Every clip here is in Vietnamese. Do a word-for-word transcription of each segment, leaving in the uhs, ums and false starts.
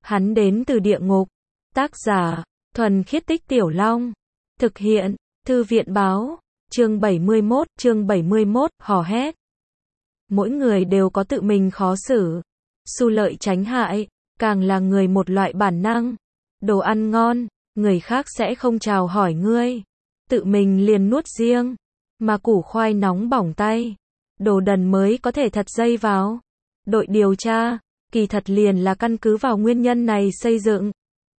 Hắn đến từ địa ngục. Tác giả, Thuần Khiết Tích Tiểu Long. Thực hiện, Thư viện báo. Chương bảy mươi mốt, chương bảy mươi mốt, hò hét. Mỗi người đều có tự mình khó xử. Xu lợi tránh hại, càng là người một loại bản năng. Đồ ăn ngon, người khác sẽ không chào hỏi ngươi. Tự mình liền nuốt riêng. Mà củ khoai nóng bỏng tay. Đồ đần mới có thể thật dây vào. Đội điều tra, kỳ thật liền là căn cứ vào nguyên nhân này xây dựng.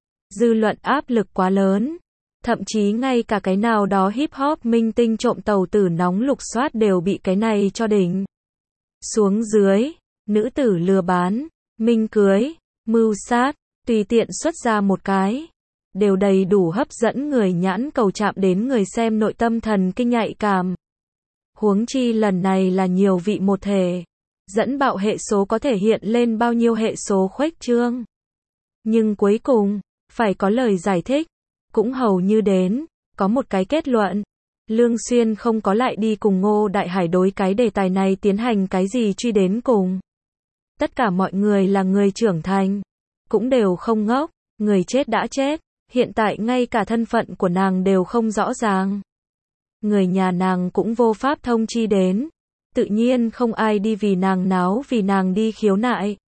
Dư luận áp lực quá lớn. Thậm chí ngay cả cái nào đó hip hop minh tinh trộm tàu tử nóng lục soát đều bị cái này cho đỉnh. Xuống dưới, nữ tử lừa bán, minh cưới, mưu sát, tùy tiện xuất ra một cái. Đều đầy đủ hấp dẫn người nhãn cầu chạm đến người xem nội tâm thần kinh nhạy cảm. Huống chi lần này là nhiều vị một thể. Dẫn bạo hệ số có thể hiện lên bao nhiêu hệ số khuếch trương. Nhưng cuối cùng, phải có lời giải thích. Cũng hầu như đến, có một cái kết luận. Lương Xuyên không có lại đi cùng Ngô Đại Hải đối cái đề tài này tiến hành cái gì truy đến cùng. Tất cả mọi người là người trưởng thành. Cũng đều không ngốc, người chết đã chết. Hiện tại ngay cả thân phận của nàng đều không rõ ràng. Người nhà nàng cũng vô pháp thông chi đến. Tự nhiên không ai đi vì nàng náo vì nàng đi khiếu nại.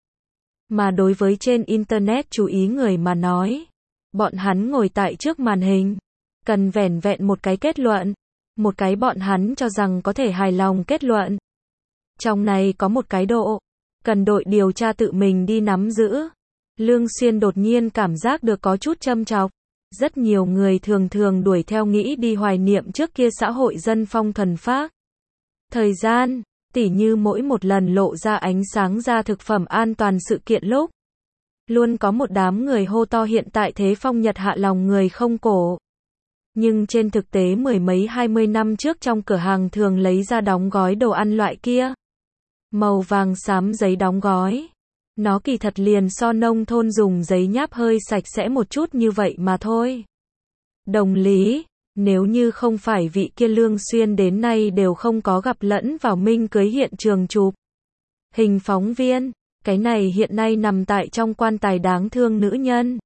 Mà đối với trên Internet chú ý người mà nói. Bọn hắn ngồi tại trước màn hình. Cần vẻn vẹn một cái kết luận. Một cái bọn hắn cho rằng có thể hài lòng kết luận. Trong này có một cái độ. Cần đội điều tra tự mình đi nắm giữ. Lương Xuyên đột nhiên cảm giác được có chút châm chọc. Rất nhiều người thường thường đuổi theo nghĩ đi hoài niệm trước kia xã hội dân phong thuần phác. Thời gian, tỉ như mỗi một lần lộ ra ánh sáng ra thực phẩm an toàn sự kiện lúc. Luôn có một đám người hô to hiện tại thế phong nhật hạ lòng người không cổ. Nhưng trên thực tế mười mấy hai mươi năm trước trong cửa hàng thường lấy ra đóng gói đồ ăn loại kia. Màu vàng xám giấy đóng gói. Nó kỳ thật liền so nông thôn dùng giấy nháp hơi sạch sẽ một chút như vậy mà thôi. Đồng lý, nếu như không phải vị kia Lương Xuyên đến nay đều không có gặp lẫn vào minh cưới hiện trường chụp hình phóng viên, cái này hiện nay nằm tại trong quan tài đáng thương nữ nhân.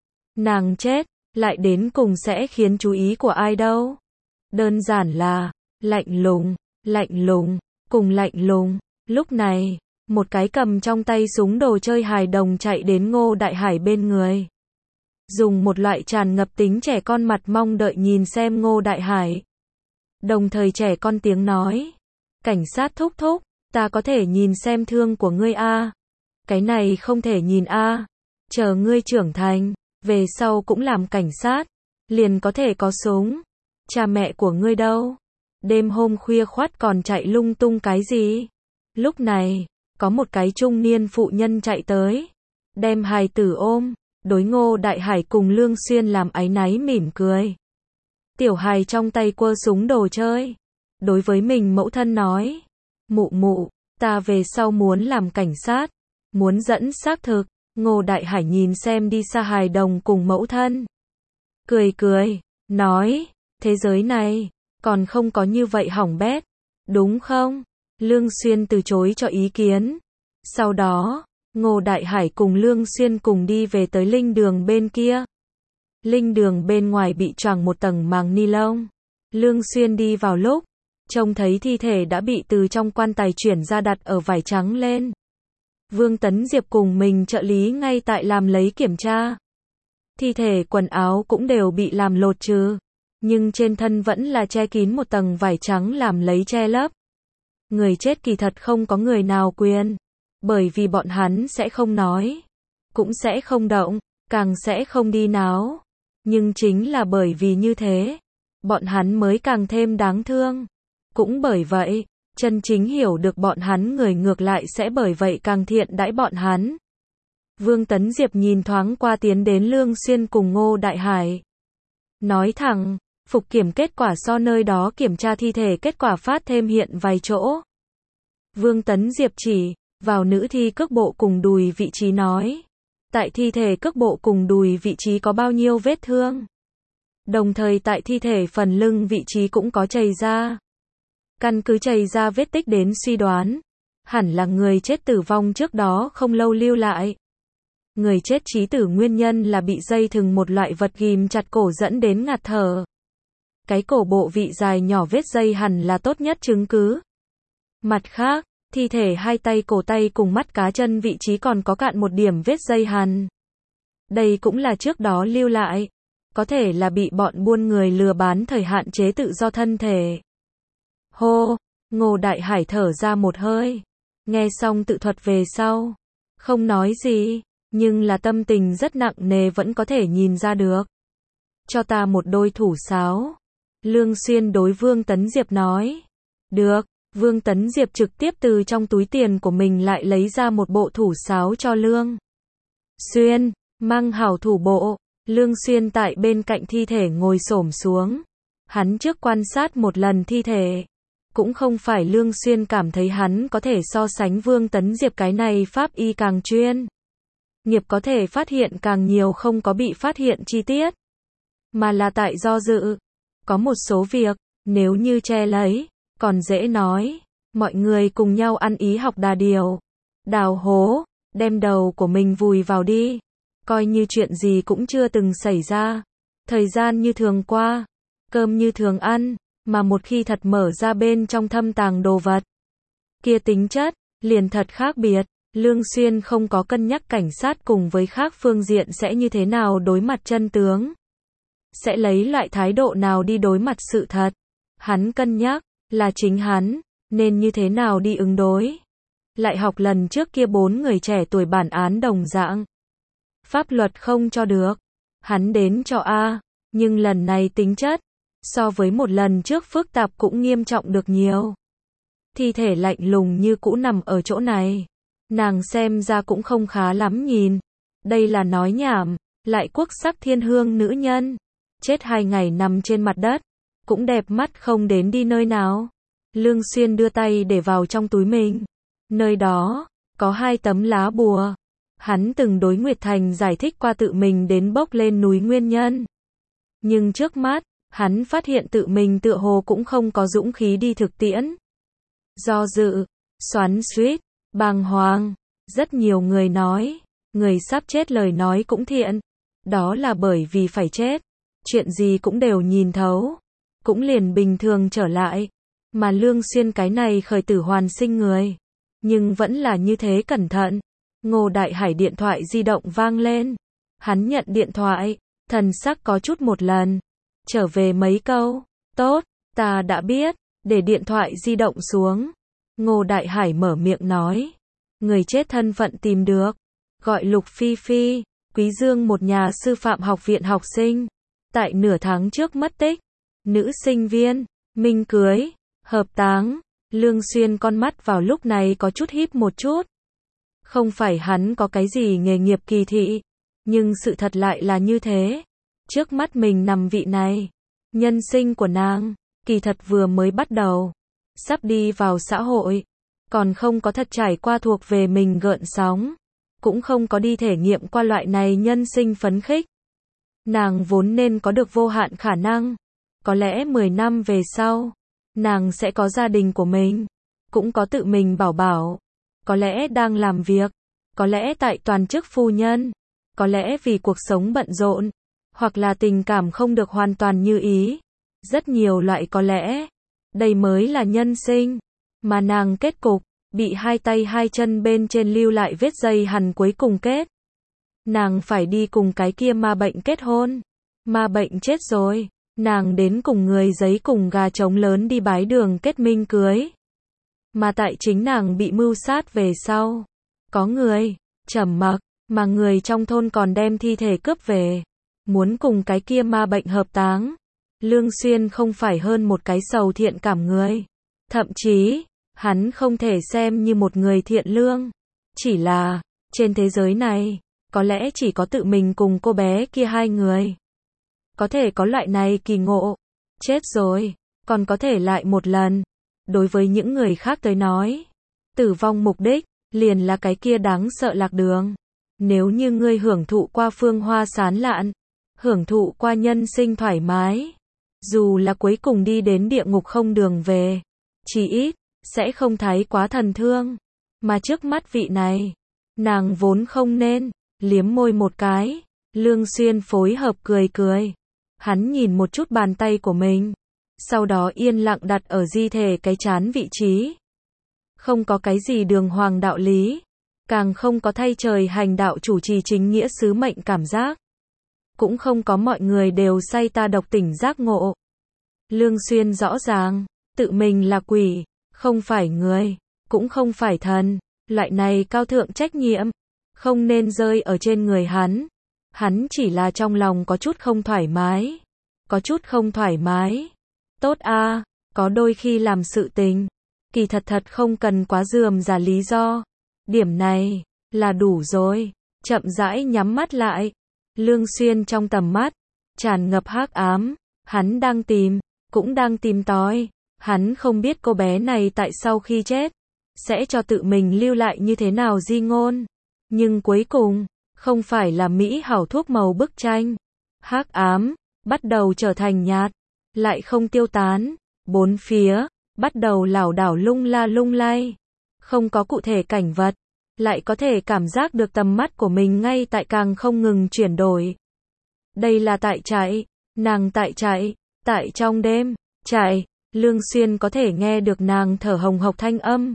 Nàng chết, lại đến cùng sẽ khiến chú ý của ai đâu? Đơn giản là, lạnh lùng, lạnh lùng, cùng lạnh lùng. Lúc này, một cái cầm trong tay súng đồ chơi hài đồng chạy đến Ngô Đại Hải bên người. Dùng một loại tràn ngập tính trẻ con mặt mong đợi nhìn xem Ngô Đại Hải. Đồng thời trẻ con tiếng nói. Cảnh sát thúc thúc, ta có thể nhìn xem thương của ngươi a? Cái này không thể nhìn a. Chờ ngươi trưởng thành, về sau cũng làm cảnh sát, liền có thể có súng. Cha mẹ của ngươi đâu? Đêm hôm khuya khoắt còn chạy lung tung cái gì? Lúc này, có một cái trung niên phụ nhân chạy tới, đem hài tử ôm, đối Ngô Đại Hải cùng Lương Xuyên làm áy náy mỉm cười. Tiểu hài trong tay quơ súng đồ chơi, đối với mình mẫu thân nói, mụ mụ, ta về sau muốn làm cảnh sát, muốn dẫn xác thực. Ngô Đại Hải nhìn xem đi xa hài đồng cùng mẫu thân, cười cười, nói, thế giới này, còn không có như vậy hỏng bét, đúng không? Lương Xuyên từ chối cho ý kiến. Sau đó, Ngô Đại Hải cùng Lương Xuyên cùng đi về tới linh đường bên kia. Linh đường bên ngoài bị choàng một tầng màng ni lông. Lương Xuyên đi vào lúc, trông thấy thi thể đã bị từ trong quan tài chuyển ra đặt ở vải trắng lên. Vương Tấn Diệp cùng mình trợ lý ngay tại làm lấy kiểm tra. Thi thể quần áo cũng đều bị làm lột trừ. Nhưng trên thân vẫn là che kín một tầng vải trắng làm lấy che lấp. Người chết kỳ thật không có người nào quyền. Bởi vì bọn hắn sẽ không nói. Cũng sẽ không động. Càng sẽ không đi náo. Nhưng chính là bởi vì như thế. Bọn hắn mới càng thêm đáng thương. Cũng bởi vậy, chân chính hiểu được bọn hắn người ngược lại sẽ bởi vậy càng thiện đãi bọn hắn. Vương Tấn Diệp nhìn thoáng qua tiến đến Lương Xuyên cùng Ngô Đại Hải. Nói thẳng, phục kiểm kết quả so nơi đó kiểm tra thi thể kết quả phát thêm hiện vài chỗ. Vương Tấn Diệp chỉ vào nữ thi cước bộ cùng đùi vị trí nói. Tại thi thể cước bộ cùng đùi vị trí có bao nhiêu vết thương. Đồng thời tại thi thể phần lưng vị trí cũng có chày ra. Căn cứ chày ra vết tích đến suy đoán. Hẳn là người chết tử vong trước đó không lâu lưu lại. Người chết chí tử nguyên nhân là bị dây thừng một loại vật ghim chặt cổ dẫn đến ngạt thở. Cái cổ bộ vị dài nhỏ vết dây hẳn là tốt nhất chứng cứ. Mặt khác, thi thể hai tay cổ tay cùng mắt cá chân vị trí còn có cạn một điểm vết dây hằn. Đây cũng là trước đó lưu lại. Có thể là bị bọn buôn người lừa bán thời hạn chế tự do thân thể. Hô, Ngô Đại Hải thở ra một hơi. Nghe xong tự thuật về sau. Không nói gì, nhưng là tâm tình rất nặng nề vẫn có thể nhìn ra được. Cho ta một đôi thủ sáo. Lương Xuyên đối Vương Tấn Diệp nói. Được, Vương Tấn Diệp trực tiếp từ trong túi tiền của mình lại lấy ra một bộ thủ sáo cho Lương Xuyên, mang hảo thủ bộ. Lương Xuyên tại bên cạnh thi thể ngồi xổm xuống. Hắn trước quan sát một lần thi thể. Cũng không phải Lương Xuyên cảm thấy hắn có thể so sánh Vương Tấn Diệp cái này pháp y càng chuyên nghiệp có thể phát hiện càng nhiều không có bị phát hiện chi tiết. Mà là tại do dự. Có một số việc, nếu như che lấy, còn dễ nói. Mọi người cùng nhau ăn ý học đà điều. Đào hố, đem đầu của mình vùi vào đi. Coi như chuyện gì cũng chưa từng xảy ra. Thời gian như thường qua. Cơm như thường ăn. Mà một khi thật mở ra bên trong thâm tàng đồ vật. Kia tính chất, liền thật khác biệt. Lương Xuyên không có cân nhắc cảnh sát cùng với khác phương diện sẽ như thế nào đối mặt chân tướng. Sẽ lấy loại thái độ nào đi đối mặt sự thật. Hắn cân nhắc, là chính hắn, nên như thế nào đi ứng đối. Lại học lần trước kia bốn người trẻ tuổi bản án đồng dạng. Pháp luật không cho được. Hắn đến cho A, nhưng lần này tính chất, so với một lần trước phức tạp cũng nghiêm trọng được nhiều. Thi thể lạnh lùng như cũ nằm ở chỗ này. Nàng xem ra cũng không khá lắm nhìn. Đây là nói nhảm, lại quốc sắc thiên hương nữ nhân. Chết hai ngày nằm trên mặt đất, cũng đẹp mắt không đến đi nơi nào. Lương Xuyên đưa tay để vào trong túi mình. Nơi đó, có hai tấm lá bùa. Hắn từng đối Nguyệt Thành giải thích qua tự mình đến bốc lên núi nguyên nhân. Nhưng trước mắt, hắn phát hiện tự mình tựa hồ cũng không có dũng khí đi thực tiễn. Do dự, xoắn xuýt, bàng hoàng, rất nhiều người nói, người sắp chết lời nói cũng thiện. Đó là bởi vì phải chết. Chuyện gì cũng đều nhìn thấu. Cũng liền bình thường trở lại. Mà Lương Xuyên cái này khởi tử hoàn sinh người. Nhưng vẫn là như thế cẩn thận. Ngô Đại Hải điện thoại di động vang lên. Hắn nhận điện thoại. Thần sắc có chút một lần. Trở về mấy câu. Tốt, ta đã biết. Để điện thoại di động xuống. Ngô Đại Hải mở miệng nói. Người chết thân phận tìm được. Gọi Lục Phi Phi. Quý Dương một nhà sư phạm học viện học sinh. Tại nửa tháng trước mất tích. Nữ sinh viên. Minh cưới. Hợp táng. Lương Xuyên con mắt vào lúc này có chút híp một chút. Không phải hắn có cái gì nghề nghiệp kỳ thị. Nhưng sự thật lại là như thế. Trước mắt mình nằm vị này. Nhân sinh của nàng. Kỳ thật vừa mới bắt đầu. Sắp đi vào xã hội. Còn không có thật trải qua thuộc về mình gợn sóng. Cũng không có đi thể nghiệm qua loại này nhân sinh phấn khích. Nàng vốn nên có được vô hạn khả năng. Có lẽ mười năm về sau. Nàng sẽ có gia đình của mình. Cũng có tự mình bảo bảo. Có lẽ đang làm việc. Có lẽ tại toàn chức phu nhân. Có lẽ vì cuộc sống bận rộn. Hoặc là tình cảm không được hoàn toàn như ý. Rất nhiều loại có lẽ. Đây mới là nhân sinh. Mà nàng kết cục. Bị hai tay hai chân bên trên lưu lại vết dây hằn cuối cùng kết. Nàng phải đi cùng cái kia ma bệnh kết hôn. Ma bệnh chết rồi. Nàng đến cùng người giấy cùng gà trống lớn đi bái đường kết minh cưới. Mà tại chính nàng bị mưu sát về sau. Có người, trầm mặc, mà người trong thôn còn đem thi thể cướp về. Muốn cùng cái kia ma bệnh hợp táng. Lương Xuyên không phải hơn một cái sầu thiện cảm người. Thậm chí, hắn không thể xem như một người thiện lương. Chỉ là, trên thế giới này, có lẽ chỉ có tự mình cùng cô bé kia hai người. Có thể có loại này kỳ ngộ. Chết rồi, còn có thể lại một lần. Đối với những người khác tới nói, tử vong mục đích, liền là cái kia đáng sợ lạc đường. Nếu như ngươi hưởng thụ qua phương hoa sán lạn, hưởng thụ qua nhân sinh thoải mái, dù là cuối cùng đi đến địa ngục không đường về, chỉ ít, sẽ không thấy quá thần thương. Mà trước mắt vị này, nàng vốn không nên, liếm môi một cái, Lương Xuyên phối hợp cười cười. Hắn nhìn một chút bàn tay của mình, sau đó yên lặng đặt ở di thể cái trán vị trí. Không có cái gì đường hoàng đạo lý, càng không có thay trời hành đạo chủ trì chính nghĩa sứ mệnh cảm giác. Cũng không có mọi người đều say ta độc tỉnh giác ngộ. Lương Xuyên rõ ràng, tự mình là quỷ, không phải người, cũng không phải thần, loại này cao thượng trách nhiệm, không nên rơi ở trên người hắn. Hắn chỉ là trong lòng có chút không thoải mái. Có chút không thoải mái. Tốt a, có đôi khi làm sự tình, kỳ thật thật không cần quá rườm rà lý do. Điểm này, là đủ rồi. Chậm rãi nhắm mắt lại. Lương Xuyên trong tầm mắt, tràn ngập hắc ám. Hắn đang tìm, cũng đang tìm tòi. Hắn không biết cô bé này tại sau khi chết, sẽ cho tự mình lưu lại như thế nào di ngôn. Nhưng cuối cùng, không phải là mỹ hảo thuốc màu bức tranh. Hắc ám, bắt đầu trở thành nhạt, lại không tiêu tán. Bốn phía, bắt đầu lảo đảo lung la lung lay. Không có cụ thể cảnh vật, lại có thể cảm giác được tầm mắt của mình ngay tại càng không ngừng chuyển đổi. Đây là tại chạy, nàng tại chạy, tại trong đêm, chạy. Lương Xuyên có thể nghe được nàng thở hồng hộc thanh âm.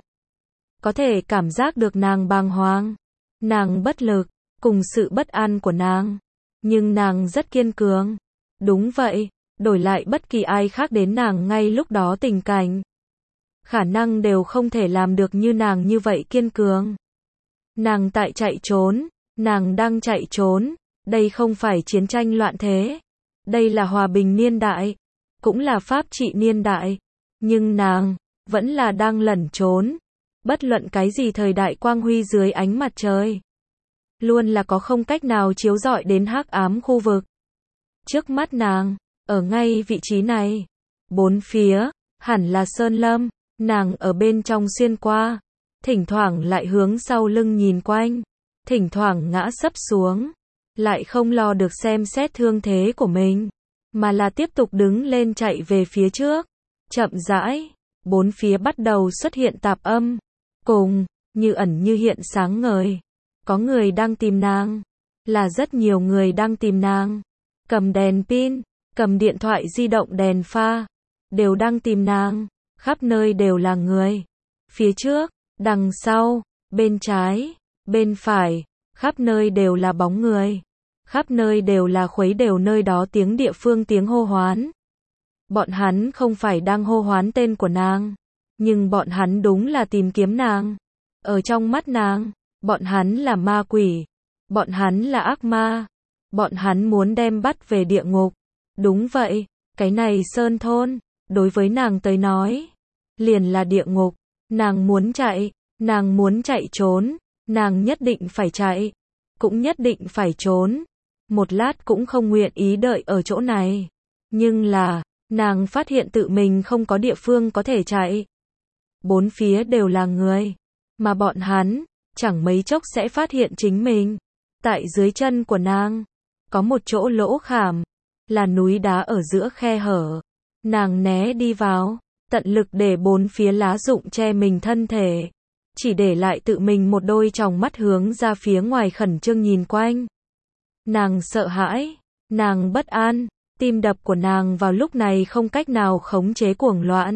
Có thể cảm giác được nàng bàng hoàng, nàng bất lực, cùng sự bất an của nàng. Nhưng nàng rất kiên cường. Đúng vậy, đổi lại bất kỳ ai khác đến nàng ngay lúc đó tình cảnh, khả năng đều không thể làm được như nàng như vậy kiên cường. Nàng tại chạy trốn, nàng đang chạy trốn, đây không phải chiến tranh loạn thế. Đây là hòa bình niên đại, cũng là pháp trị niên đại. Nhưng nàng, vẫn là đang lẩn trốn. Bất luận cái gì thời đại quang huy dưới ánh mặt trời, luôn là có không cách nào chiếu rọi đến hắc ám khu vực. Trước mắt nàng, ở ngay vị trí này, bốn phía, hẳn là sơn lâm, nàng ở bên trong xuyên qua, thỉnh thoảng lại hướng sau lưng nhìn quanh, thỉnh thoảng ngã sấp xuống, lại không lo được xem xét thương thế của mình, mà là tiếp tục đứng lên chạy về phía trước, chậm rãi, bốn phía bắt đầu xuất hiện tạp âm, cùng, như ẩn như hiện sáng ngời. Có người đang tìm nàng, là rất nhiều người đang tìm nàng, cầm đèn pin, cầm điện thoại di động đèn pha, đều đang tìm nàng, khắp nơi đều là người. Phía trước, đằng sau, bên trái, bên phải, khắp nơi đều là bóng người. Khắp nơi đều là khuấy đều nơi đó tiếng địa phương tiếng hô hoán. Bọn hắn không phải đang hô hoán tên của nàng, nhưng bọn hắn đúng là tìm kiếm nàng. Ở trong mắt nàng, bọn hắn là ma quỷ, bọn hắn là ác ma, bọn hắn muốn đem bắt về địa ngục. Đúng vậy, cái này sơn thôn, đối với nàng tới nói, liền là địa ngục. Nàng muốn chạy, nàng muốn chạy trốn, nàng nhất định phải chạy, cũng nhất định phải trốn. Một lát cũng không nguyện ý đợi ở chỗ này. Nhưng là, nàng phát hiện tự mình không có địa phương có thể chạy. Bốn phía đều là người, mà bọn hắn, chẳng mấy chốc sẽ phát hiện chính mình. Tại dưới chân của nàng, có một chỗ lỗ khảm, là núi đá ở giữa khe hở. Nàng né đi vào, tận lực để bốn phía lá rụng che mình thân thể. Chỉ để lại tự mình một đôi tròng mắt hướng ra phía ngoài khẩn trương nhìn quanh. Nàng sợ hãi, nàng bất an, tim đập của nàng vào lúc này không cách nào khống chế cuồng loạn.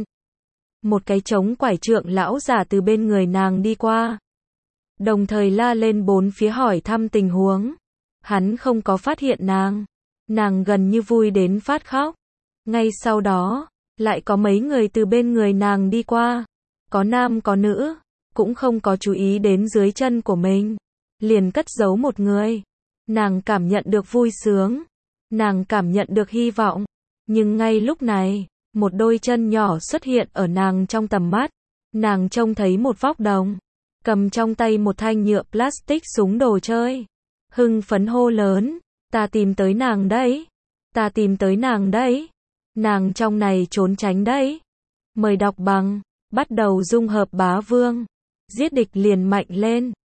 Một cái trống quải trượng lão giả từ bên người nàng đi qua, đồng thời la lên bốn phía hỏi thăm tình huống. Hắn không có phát hiện nàng, nàng gần như vui đến phát khóc. Ngay sau đó, lại có mấy người từ bên người nàng đi qua, có nam có nữ, cũng không có chú ý đến dưới chân của mình, liền cất giấu một người. Nàng cảm nhận được vui sướng, nàng cảm nhận được hy vọng, nhưng ngay lúc này, một đôi chân nhỏ xuất hiện ở nàng trong tầm mắt. Nàng trông thấy một vóc đồng, cầm trong tay một thanh nhựa plastic súng đồ chơi, hưng phấn hô lớn, ta tìm tới nàng đấy, ta tìm tới nàng đấy, nàng trong này trốn tránh đấy. Mời đọc bằng, bắt đầu dung hợp bá vương, giết địch liền mạnh lên.